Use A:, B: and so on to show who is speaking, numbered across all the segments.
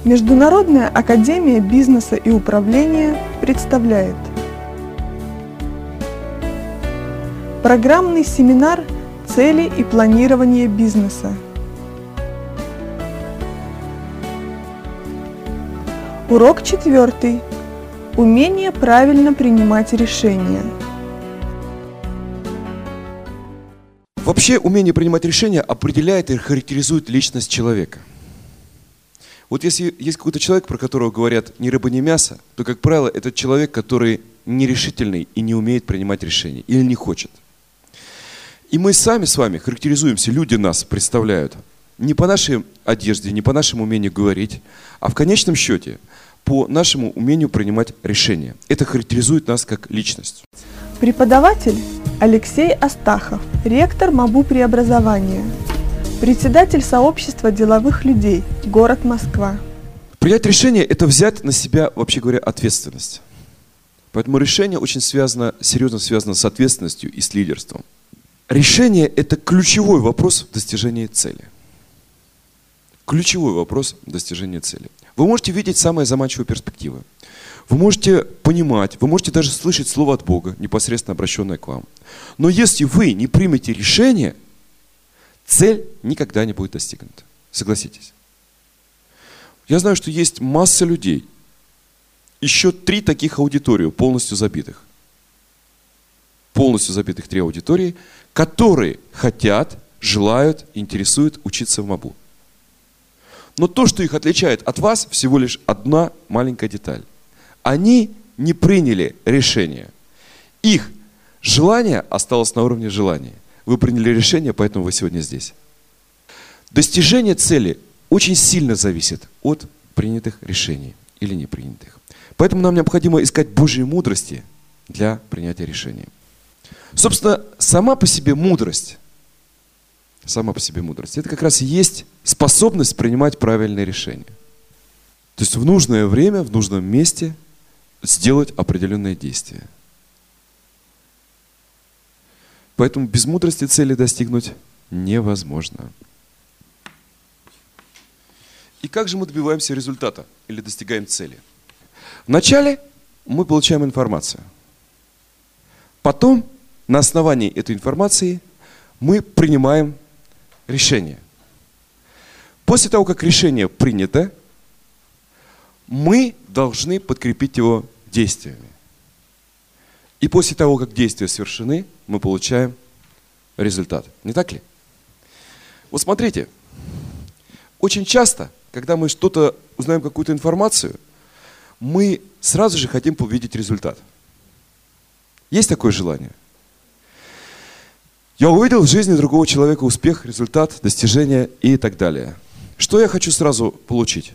A: Международная академия бизнеса и управления представляет программный семинар «Цели и планирование бизнеса». Урок 4. Умение правильно принимать решения.
B: Вообще, умение принимать решения определяет и характеризует личность человека. Вот если есть какой-то человек, про которого говорят «ни рыба, ни мясо», то, как правило, это человек, который нерешительный и не умеет принимать решения или не хочет. И мы сами с вами характеризуемся, люди нас представляют не по нашей одежде, не по нашему умению говорить, а в конечном счете по нашему умению принимать решения. Это характеризует нас как личность.
A: Преподаватель Алексей Астахов, ректор МАБУ преобразования, председатель сообщества деловых людей, город Москва.
B: Принять решение – это взять на себя, вообще говоря, ответственность. Поэтому решение очень серьезно связано с ответственностью и с лидерством. Решение – это ключевой вопрос в достижении цели. Ключевой вопрос в достижении цели. Вы можете видеть самые заманчивые перспективы. Вы можете понимать, вы можете даже слышать слово от Бога, непосредственно обращенное к вам. Но если вы не примете решение, цель никогда не будет достигнута. Согласитесь. Я знаю, что есть масса людей, еще 3 таких аудитории, полностью забитых. Полностью забитых 3 аудитории, которые хотят, желают, интересуют учиться в МАБУ. Но то, что их отличает от вас, всего лишь одна маленькая деталь. Они не приняли решение. Их желание осталось на уровне желания. Вы приняли решение, поэтому вы сегодня здесь. Достижение цели очень сильно зависит от принятых решений или не принятых. Поэтому нам необходимо искать Божьей мудрости для принятия решений. Собственно, сама по себе мудрость, это как раз и есть способность принимать правильные решения. То есть в нужное время, в нужном месте сделать определенные действия. Поэтому без мудрости цели достигнуть невозможно. И как же мы добиваемся результата или достигаем цели? Вначале мы получаем информацию. Потом на основании этой информации мы принимаем решение. После того, как решение принято, мы должны подкрепить его действиями. И после того, как действия совершены, мы получаем результат. Не так ли? Вот смотрите, очень часто, когда мы что-то узнаем, какую-то информацию, мы сразу же хотим увидеть результат. Есть такое желание? Я увидел в жизни другого человека успех, результат, достижение и так далее. Что я хочу сразу получить?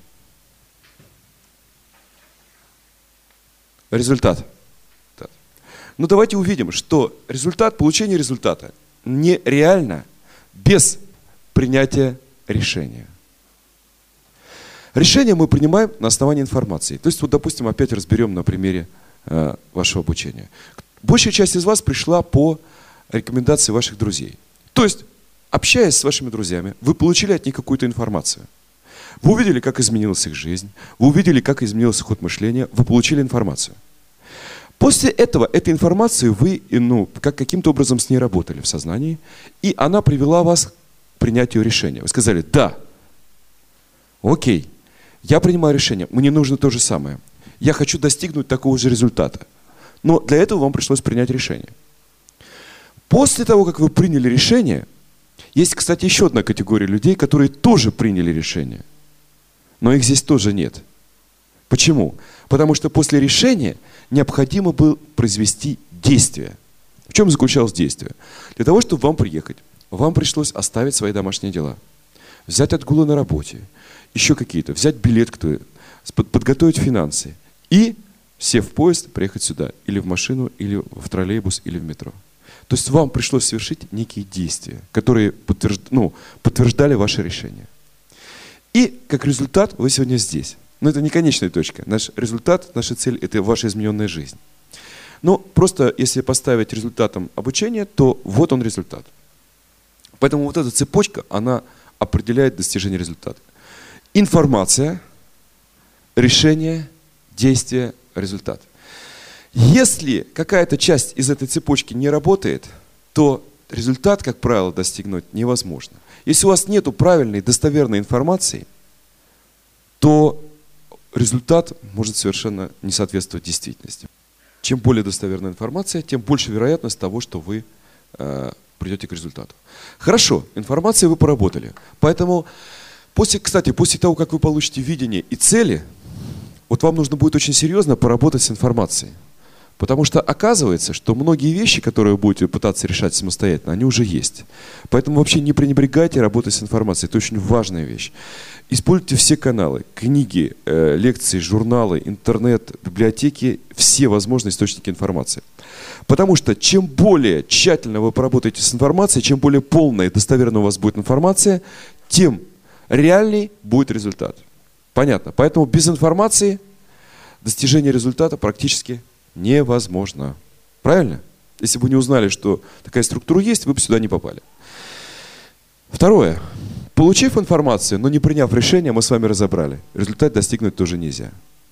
B: Результат. Но давайте увидим, что получение результата нереально без принятия решения. Решение мы принимаем на основании информации. То есть, вот, допустим, опять разберем на примере вашего обучения. Большая часть из вас пришла по рекомендации ваших друзей. То есть, общаясь с вашими друзьями, вы получили от них какую-то информацию. Вы увидели, как изменилась их жизнь, вы увидели, как изменился ход мышления, вы получили информацию. После этого, этой информации вы каким-то образом с ней работали в сознании, и она привела вас к принятию решения. Вы сказали: да, окей, я принимаю решение, мне нужно то же самое. Я хочу достигнуть такого же результата. Но для этого вам пришлось принять решение. После того, как вы приняли решение, есть, кстати, еще одна категория людей, которые тоже приняли решение. Но их здесь тоже нет. Почему? Потому что после решения необходимо было произвести действие. В чем заключалось действие? Для того, чтобы вам приехать, вам пришлось оставить свои домашние дела. Взять отгулы на работе, еще какие-то, взять билет, подготовить финансы и, сев в поезд, приехать сюда. Или в машину, или в троллейбус, или в метро. То есть вам пришлось совершить некие действия, которые подтверждали ваше решение. И как результат вы сегодня здесь. Но это не конечная точка. Наш результат, наша цель – это ваша измененная жизнь. Но просто если поставить результатом обучения, то вот он результат. Поэтому вот эта цепочка, она определяет достижение результата. Информация, решение, действие, результат. Если какая-то часть из этой цепочки не работает, то результат, как правило, достигнуть невозможно. Если у вас нет правильной, достоверной информации, то результат может совершенно не соответствовать действительности. Чем более достоверная информация, тем больше вероятность того, что вы придете к результату. Хорошо, информацией вы поработали. Поэтому, после того, как вы получите видение и цели, вот вам нужно будет очень серьезно поработать с информацией. Потому что оказывается, что многие вещи, которые вы будете пытаться решать самостоятельно, они уже есть. Поэтому вообще не пренебрегайте работой с информацией. Это очень важная вещь. Используйте все каналы, книги, лекции, журналы, интернет, библиотеки, все возможные источники информации. Потому что чем более тщательно вы поработаете с информацией, чем более полная и достоверная у вас будет информация, тем реальней будет результат. Понятно? Поэтому без информации достижение результата практически невозможно. Правильно? Если бы вы не узнали, что такая структура есть, вы бы сюда не попали. Второе. Получив информацию, но не приняв решение, мы с вами разобрали. Результат достигнуть тоже нельзя.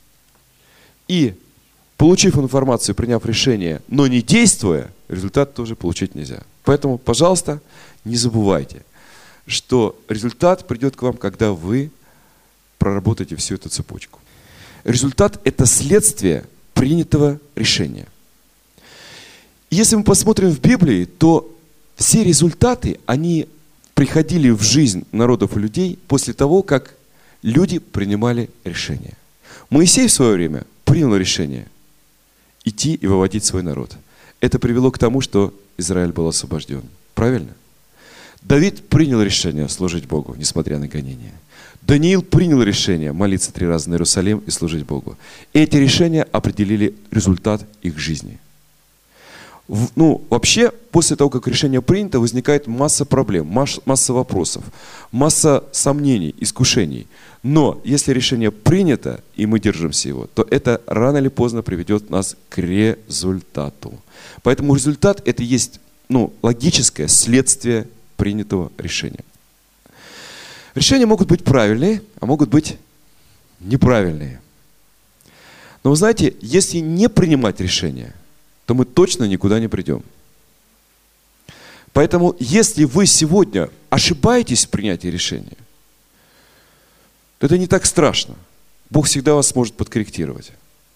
B: И получив информацию, приняв решение, но не действуя, результат тоже получить нельзя. Поэтому, пожалуйста, не забывайте, что результат придет к вам, когда вы проработаете всю эту цепочку. Результат – это следствие принятого решения. Если мы посмотрим в Библии, то все результаты, они приходили в жизнь народов и людей после того, как люди принимали решения. Моисей в свое время принял решение идти и выводить свой народ. Это привело к тому, что Израиль был освобожден. Правильно? Давид принял решение служить Богу, несмотря на гонения. Даниил принял решение молиться 3 раза на Иерусалим и служить Богу. Эти решения определили результат их жизни. Вообще, после того, как решение принято, возникает масса проблем, масса вопросов, масса сомнений, искушений. Но если решение принято, и мы держимся его, то это рано или поздно приведет нас к результату. Поэтому результат – это есть логическое следствие принятого решения. Решения могут быть правильные, а могут быть неправильные. Но вы знаете, если не принимать решения, то мы точно никуда не придем. Поэтому, если вы сегодня ошибаетесь в принятии решения, то это не так страшно. Бог всегда вас сможет подкорректировать.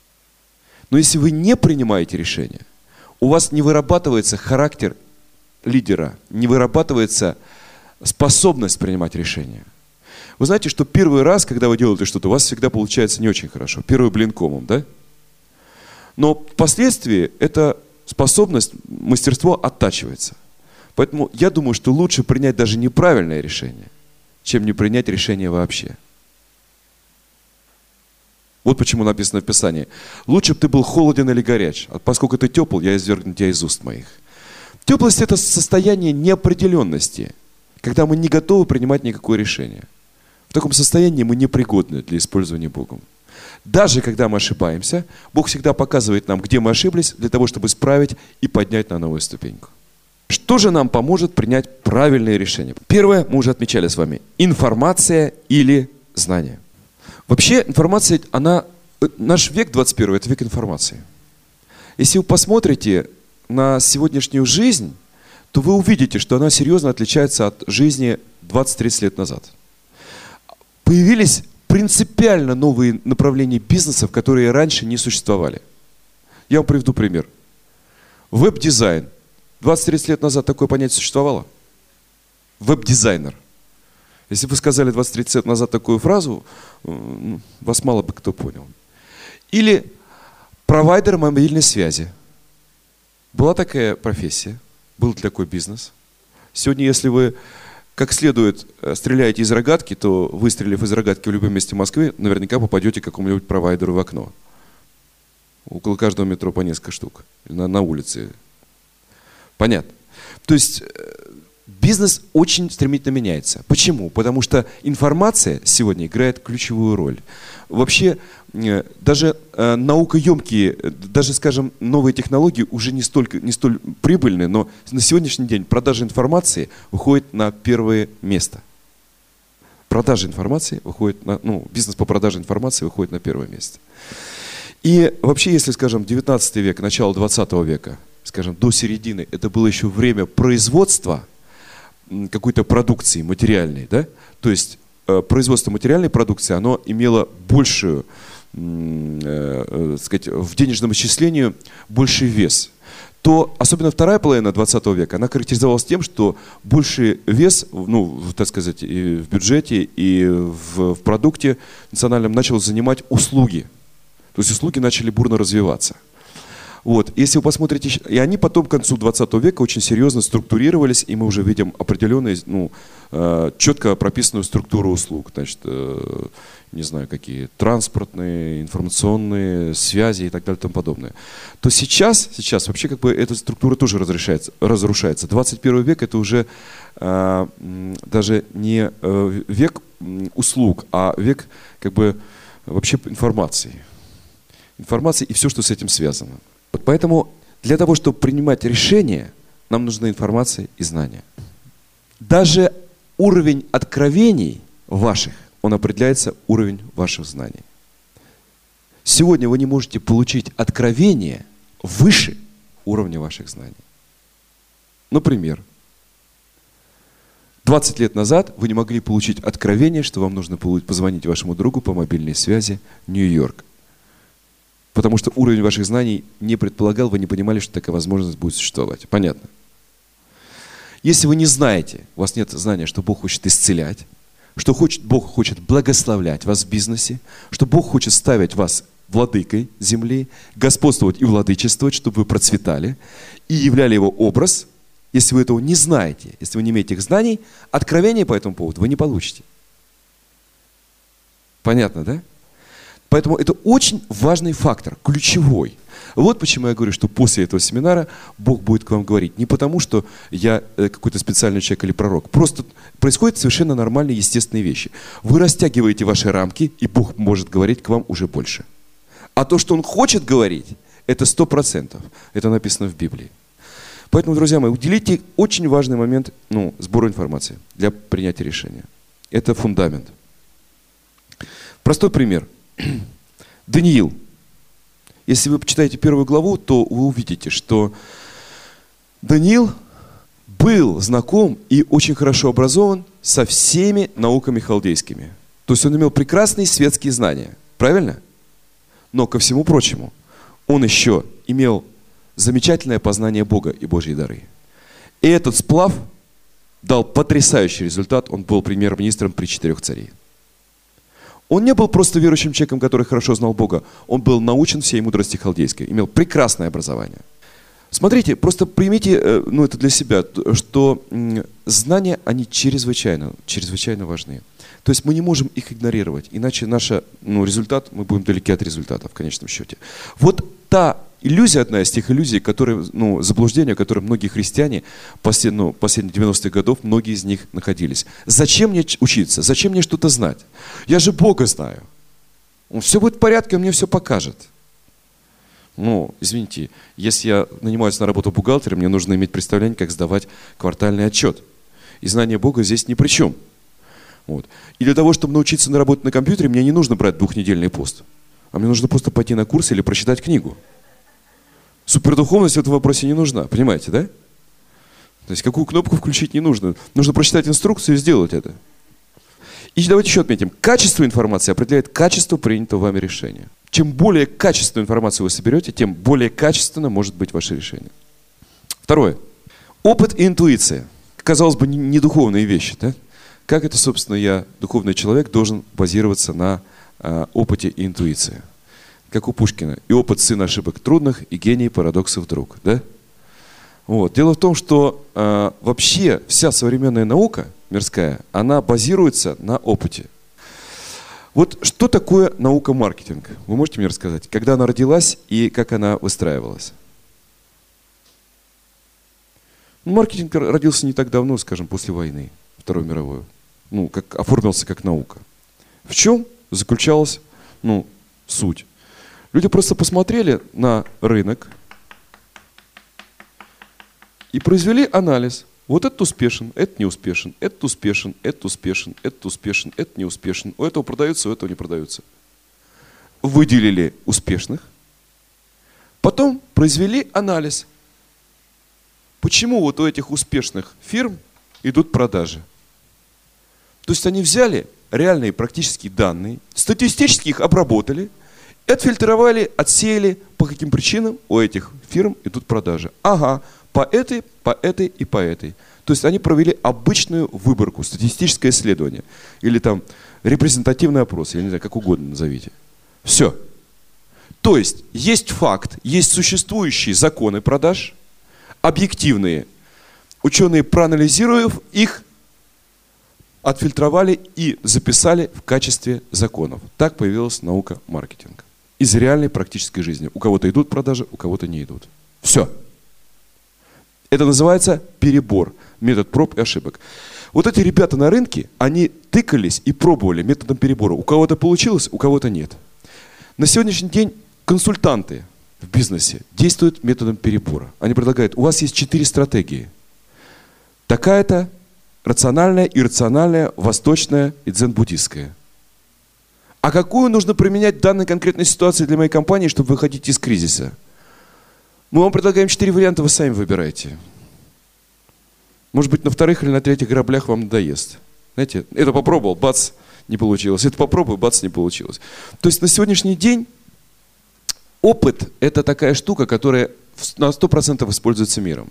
B: Но если вы не принимаете решения, у вас не вырабатывается характер лидера, не вырабатывается способность принимать решения. Вы знаете, что первый раз, когда вы делаете что-то, у вас всегда получается не очень хорошо. Первый блин комом, да? Но впоследствии эта способность, мастерство оттачивается. Поэтому я думаю, что лучше принять даже неправильное решение, чем не принять решение вообще. Вот почему написано в Писании. Лучше бы ты был холоден или горяч. А поскольку ты тепл, я извергну тебя из уст моих. Теплость – это состояние неопределенности, когда мы не готовы принимать никакое решение. В таком состоянии мы непригодны для использования Богом. Даже когда мы ошибаемся, Бог всегда показывает нам, где мы ошиблись, для того, чтобы исправить и поднять на новую ступеньку. Что же нам поможет принять правильное решение? Первое, мы уже отмечали с вами, информация или знание. Вообще информация, наш век 21, это век информации. Если вы посмотрите на сегодняшнюю жизнь, то вы увидите, что она серьезно отличается от жизни 20-30 лет назад. Появились принципиально новые направления бизнесов, которые раньше не существовали. Я вам приведу пример. Веб-дизайн. 20-30 лет назад такое понятие существовало? Веб-дизайнер. Если бы вы сказали 20-30 лет назад такую фразу, вас мало бы кто понял. Или провайдер мобильной связи. Была такая профессия, был такой бизнес. Сегодня, если вы как следует стреляете из рогатки, то, выстрелив из рогатки в любом месте Москвы, наверняка попадете к какому-нибудь провайдеру в окно. Около каждого метро по несколько штук. На улице. Понятно. То есть бизнес очень стремительно меняется. Почему? Потому что информация сегодня играет ключевую роль. Вообще, даже наукоемкие, даже, скажем, новые технологии уже не столь прибыльны, но на сегодняшний день продажа информации выходит на первое место. продажа информации выходит бизнес по продаже информации выходит на первое место. И вообще, если, скажем, 19 век, начало 20 века, скажем, до середины, это было еще время производства какой-то продукции материальной, да? То есть производство материальной продукции, оно имело большую, сказать, в денежном исчислении больший вес. То, особенно вторая половина 20 века, она характеризовалась тем, что больший вес, так сказать, и в бюджете, и в продукте национальном начал занимать услуги. То есть услуги начали бурно развиваться. Вот. Если вы посмотрите, и они потом к концу 20 века очень серьезно структурировались, и мы уже видим определенную, четко прописанную структуру услуг. Значит, не знаю, какие транспортные, информационные, связи и так далее и тому подобное. То сейчас вообще как бы эта структура тоже разрушается. 21 век это уже даже не век услуг, а век как бы вообще информации. Информации и все, что с этим связано. Вот поэтому для того, чтобы принимать решения, нам нужна информация и знания. Даже уровень откровений ваших, он определяется уровень ваших знаний. Сегодня вы не можете получить откровение выше уровня ваших знаний. Например, 20 лет назад вы не могли получить откровение, что вам нужно позвонить вашему другу по мобильной связи в Нью-Йорк. Потому что уровень ваших знаний не предполагал, вы не понимали, что такая возможность будет существовать. Понятно? Если вы не знаете, у вас нет знания, что Бог хочет исцелять, что Бог хочет благословлять вас в бизнесе, что Бог хочет ставить вас владыкой земли, господствовать и владычествовать, чтобы вы процветали и являли Его образ, если вы этого не знаете, если вы не имеете их знаний, откровения по этому поводу вы не получите. Понятно, да? Поэтому это очень важный фактор, ключевой. Вот почему я говорю, что после этого семинара Бог будет к вам говорить. Не потому, что я какой-то специальный человек или пророк. Просто происходят совершенно нормальные, естественные вещи. Вы растягиваете ваши рамки, и Бог может говорить к вам уже больше. А то, что Он хочет говорить, это 100%. Это написано в Библии. Поэтому, друзья мои, уделите очень важный момент сбора информации для принятия решения. Это фундамент. Простой пример. Даниил. Если вы почитаете 1 главу, то вы увидите, что Даниил был знаком и очень хорошо образован со всеми науками халдейскими. То есть он имел прекрасные светские знания. Правильно? Но ко всему прочему, он еще имел замечательное познание Бога и Божьи дары. И этот сплав дал потрясающий результат. Он был премьер-министром при 4 царей. Он не был просто верующим человеком, который хорошо знал Бога. Он был научен всей мудрости халдейской, имел прекрасное образование. Смотрите, просто примите это для себя, что знания, они чрезвычайно важны. То есть мы не можем их игнорировать, иначе наш результат, мы будем далеки от результата в конечном счете. Вот та иллюзия, одна из тех иллюзий, которые, заблуждения, в которых многие христиане последние 90-х годов, многие из них находились. Зачем мне учиться? Зачем мне что-то знать? Я же Бога знаю. Все будет в порядке, Он мне все покажет. Извините, если я нанимаюсь на работу бухгалтера, мне нужно иметь представление, как сдавать квартальный отчет. И знание Бога здесь ни при чем. Вот. И для того, чтобы научиться работать на компьютере, мне не нужно брать 2-недельный пост. А мне нужно просто пойти на курс или прочитать книгу. Супердуховность в этом вопросе не нужна, понимаете, да? То есть какую кнопку включить не нужно. Нужно прочитать инструкцию и сделать это. И давайте еще отметим. Качество информации определяет качество принятого вами решения. Чем более качественную информацию вы соберете, тем более качественно может быть ваше решение. Второе. Опыт и интуиция. Казалось бы, не духовные вещи, да? Как это, собственно, я, духовный человек, должен базироваться на опыте и интуиции? Как у Пушкина. И опыт сын ошибок трудных, и гений парадоксов друг. Да? Вот. Дело в том, что вообще вся современная наука мирская, она базируется на опыте. Вот что такое наука маркетинга? Вы можете мне рассказать, когда она родилась и как она выстраивалась? Маркетинг родился не так давно, скажем, после войны, Второй мировой. Оформился как наука. В чем заключалась суть? Люди просто посмотрели на рынок и произвели анализ. Вот этот успешен, этот не успешен, этот успешен, этот успешен, этот успешен, этот не успешен. У этого продаются, у этого не продаются. Выделили успешных. Потом произвели анализ. Почему вот у этих успешных фирм идут продажи? То есть они взяли реальные практические данные, статистически их обработали, отфильтровали, отсеяли, по каким причинам у этих фирм идут продажи. Ага, по этой и по этой. То есть они провели обычную выборку, статистическое исследование. Или там репрезентативный опрос, я не знаю, как угодно назовите. Все. То есть факт, есть существующие законы продаж, объективные. Ученые, проанализируя их, отфильтровали и записали в качестве законов. Так появилась наука маркетинга. Из реальной практической жизни. У кого-то идут продажи, у кого-то не идут. Все. Это называется перебор. Метод проб и ошибок. Вот эти ребята на рынке, они тыкались и пробовали методом перебора. У кого-то получилось, у кого-то нет. На сегодняшний день консультанты в бизнесе действуют методом перебора. Они предлагают, у вас есть 4 стратегии. Такая-то, рациональная, иррациональная, восточная и дзен-буддистская. А какую нужно применять в данной конкретной ситуации для моей компании, чтобы выходить из кризиса? Мы вам предлагаем 4 варианта, вы сами выбираете. Может быть, на вторых или на третьих граблях вам надоест. Знаете, это попробовал, бац, не получилось. Это попробую, бац, не получилось. То есть на сегодняшний день опыт – это такая штука, которая на 100% используется миром.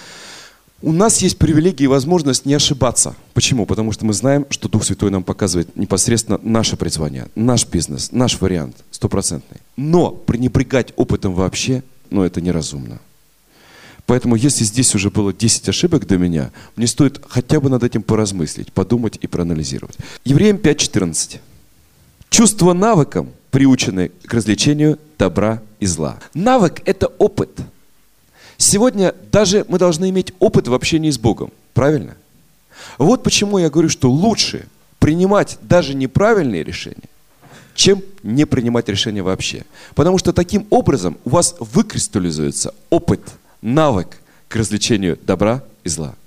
B: У нас есть привилегия и возможность не ошибаться. Почему? Потому что мы знаем, что Дух Святой нам показывает непосредственно наше призвание, наш бизнес, наш вариант, 100%. Но пренебрегать опытом вообще, это неразумно. Поэтому, если здесь уже было 10 ошибок до меня, мне стоит хотя бы над этим поразмыслить, подумать и проанализировать. Евреям 5:14. Чувства навыком приучены к развлечению добра и зла. Навык – это опыт. Сегодня даже мы должны иметь опыт в общении с Богом. Правильно? Вот почему я говорю, что лучше принимать даже неправильные решения, чем не принимать решения вообще. Потому что таким образом у вас выкристаллизуется опыт, навык к развлечению добра и зла.